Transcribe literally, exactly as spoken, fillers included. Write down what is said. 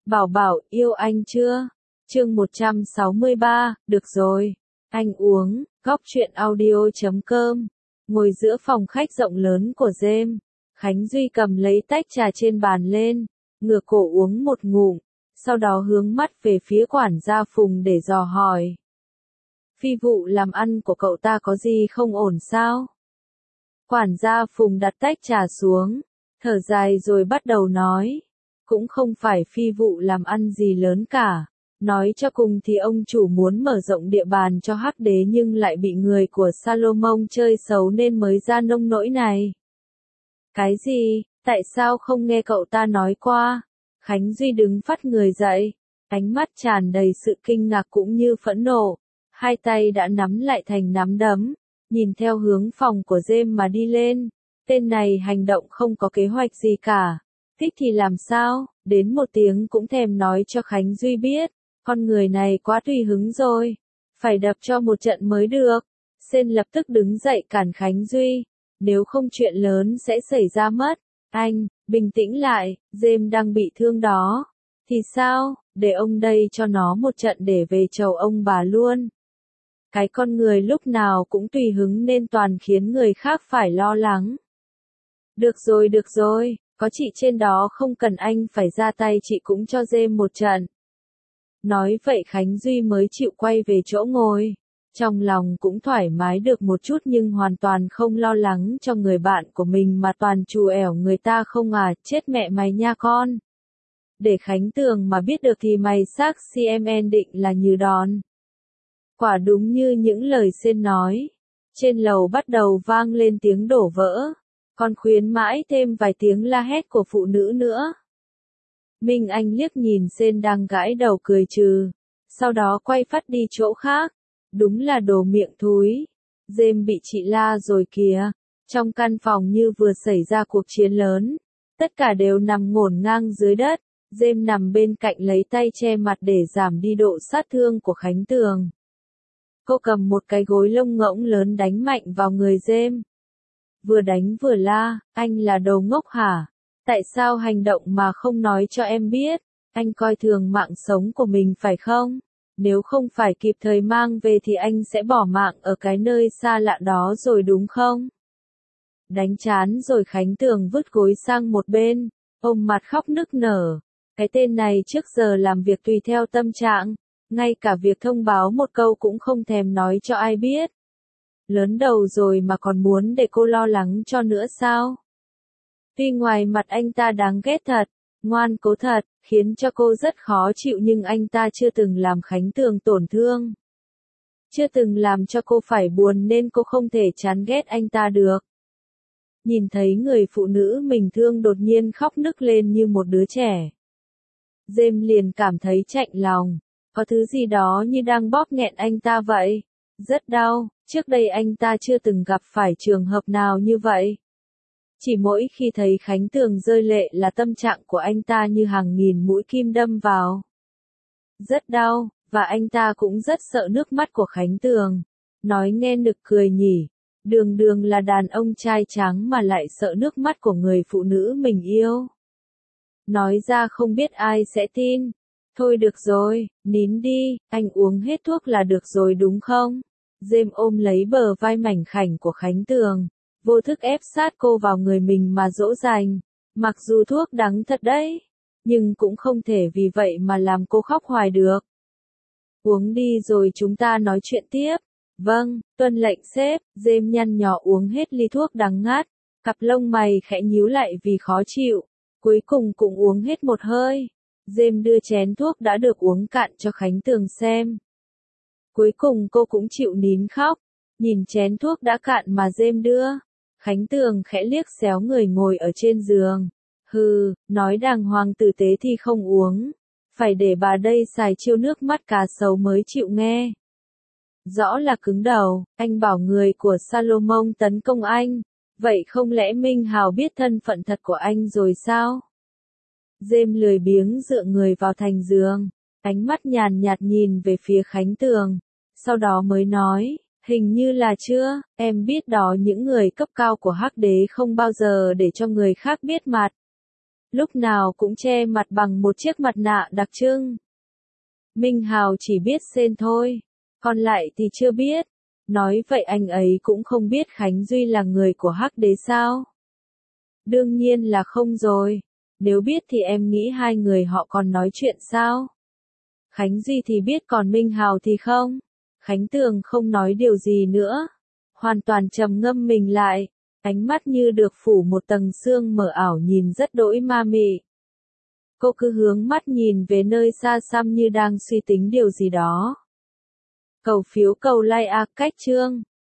Bảo bảo, yêu anh chưa? Chương một trăm sáu mươi ba, được rồi. Anh uống, góc truyện audio chấm com. Ngồi giữa phòng khách rộng lớn của James, Khánh Duy cầm lấy tách trà trên bàn lên, ngửa cổ uống một ngụm, sau đó hướng mắt về phía quản gia Phùng để dò hỏi. Phi vụ làm ăn của cậu ta có gì không ổn sao? Quản gia Phùng đặt tách trà xuống, thở dài rồi bắt đầu nói. Cũng không phải phi vụ làm ăn gì lớn cả. Nói cho cùng thì ông chủ muốn mở rộng địa bàn cho Hắc Đế nhưng lại bị người của Salomon chơi xấu nên mới ra nông nỗi này. Cái gì? Tại sao không nghe cậu ta nói qua? Khánh Duy đứng phắt người dậy, ánh mắt tràn đầy sự kinh ngạc cũng như phẫn nộ. Hai tay đã nắm lại thành nắm đấm, nhìn theo hướng phòng của James mà đi lên. Tên này hành động không có kế hoạch gì cả. Thích thì làm sao, đến một tiếng cũng thèm nói cho Khánh Duy biết, con người này quá tùy hứng rồi, phải đập cho một trận mới được. Sên lập tức đứng dậy cản Khánh Duy, nếu không chuyện lớn sẽ xảy ra mất. Anh, bình tĩnh lại, James đang bị thương đó. Thì sao, để ông đây cho nó một trận để về chầu ông bà luôn. Cái con người lúc nào cũng tùy hứng nên toàn khiến người khác phải lo lắng. Được rồi được rồi. Có chị trên đó không cần anh phải ra tay, chị cũng cho James một trận. Nói vậy Khánh Duy mới chịu quay về chỗ ngồi. Trong lòng cũng thoải mái được một chút nhưng hoàn toàn không lo lắng cho người bạn của mình mà toàn trù ẻo người ta không à, chết mẹ mày nha con. Để Khánh Tường mà biết được thì mày xác xê em en định là như đòn. Quả đúng như những lời Sên nói. Trên lầu bắt đầu vang lên tiếng đổ vỡ. Còn khuyến mãi thêm vài tiếng la hét của phụ nữ nữa. Minh Anh liếc nhìn Sên đang gãi đầu cười trừ. Sau đó quay phát đi chỗ khác. Đúng là đồ miệng thúi. James bị chị la rồi kìa. Trong căn phòng như vừa xảy ra cuộc chiến lớn. Tất cả đều nằm ngổn ngang dưới đất. James nằm bên cạnh lấy tay che mặt để giảm đi độ sát thương của Khánh Tường. Cô cầm một cái gối lông ngỗng lớn đánh mạnh vào người James. Vừa đánh vừa la, anh là đồ ngốc hả? Tại sao hành động mà không nói cho em biết? Anh coi thường mạng sống của mình phải không? Nếu không phải kịp thời mang về thì anh sẽ bỏ mạng ở cái nơi xa lạ đó rồi đúng không? Đánh chán rồi Khánh Tường vứt gối sang một bên, ôm mặt khóc nức nở. Cái tên này trước giờ làm việc tùy theo tâm trạng, ngay cả việc thông báo một câu cũng không thèm nói cho ai biết. Lớn đầu rồi mà còn muốn để cô lo lắng cho nữa sao? Tuy ngoài mặt anh ta đáng ghét thật, ngoan cố thật, khiến cho cô rất khó chịu nhưng anh ta chưa từng làm Khánh Tường tổn thương. Chưa từng làm cho cô phải buồn nên cô không thể chán ghét anh ta được. Nhìn thấy người phụ nữ mình thương đột nhiên khóc nức lên như một đứa trẻ. James liền cảm thấy chạnh lòng, có thứ gì đó như đang bóp nghẹn anh ta vậy. Rất đau, trước đây anh ta chưa từng gặp phải trường hợp nào như vậy. Chỉ mỗi khi thấy Khánh Tường rơi lệ là tâm trạng của anh ta như hàng nghìn mũi kim đâm vào. Rất đau, và anh ta cũng rất sợ nước mắt của Khánh Tường. Nói nghe nực cười nhỉ, đường đường là đàn ông trai tráng mà lại sợ nước mắt của người phụ nữ mình yêu. Nói ra không biết ai sẽ tin. Thôi được rồi, nín đi, anh uống hết thuốc là được rồi đúng không? James ôm lấy bờ vai mảnh khảnh của Khánh Tường, vô thức ép sát cô vào người mình mà dỗ dành. Mặc dù thuốc đắng thật đấy, nhưng cũng không thể vì vậy mà làm cô khóc hoài được. Uống đi rồi chúng ta nói chuyện tiếp. Vâng, tuân lệnh sếp. James nhăn nhó uống hết ly thuốc đắng ngắt, cặp lông mày khẽ nhíu lại vì khó chịu. Cuối cùng cũng uống hết một hơi. James đưa chén thuốc đã được uống cạn cho Khánh Tường xem. Cuối cùng cô cũng chịu nín khóc, nhìn chén thuốc đã cạn mà James đưa. Khánh Tường khẽ liếc xéo người ngồi ở trên giường. Hừ, nói đàng hoàng tử tế thì không uống. Phải để bà đây xài chiêu nước mắt cá sấu mới chịu nghe. Rõ là cứng đầu, anh bảo người của Salomon tấn công anh. Vậy không lẽ Minh Hào biết thân phận thật của anh rồi sao? James lười biếng dựa người vào thành giường, ánh mắt nhàn nhạt nhìn về phía Khánh Tường, sau đó mới nói, hình như là chưa, em biết đó những người cấp cao của Hắc Đế không bao giờ để cho người khác biết mặt. lúc nào cũng che mặt bằng một chiếc mặt nạ đặc trưng. Minh Hào chỉ biết tên thôi, còn lại thì chưa biết. Nói vậy anh ấy cũng không biết Khánh Duy là người của Hắc Đế sao? Đương nhiên là không rồi. Nếu biết thì em nghĩ hai người họ còn nói chuyện sao? Khánh Duy thì biết còn Minh Hào thì không. Khánh Tường không nói điều gì nữa. Hoàn toàn trầm ngâm mình lại. Ánh mắt như được phủ một tầng sương mờ ảo nhìn rất đỗi ma mị. Cô cứ hướng mắt nhìn về nơi xa xăm như đang suy tính điều gì đó. Cầu phiếu cầu like a cách chương.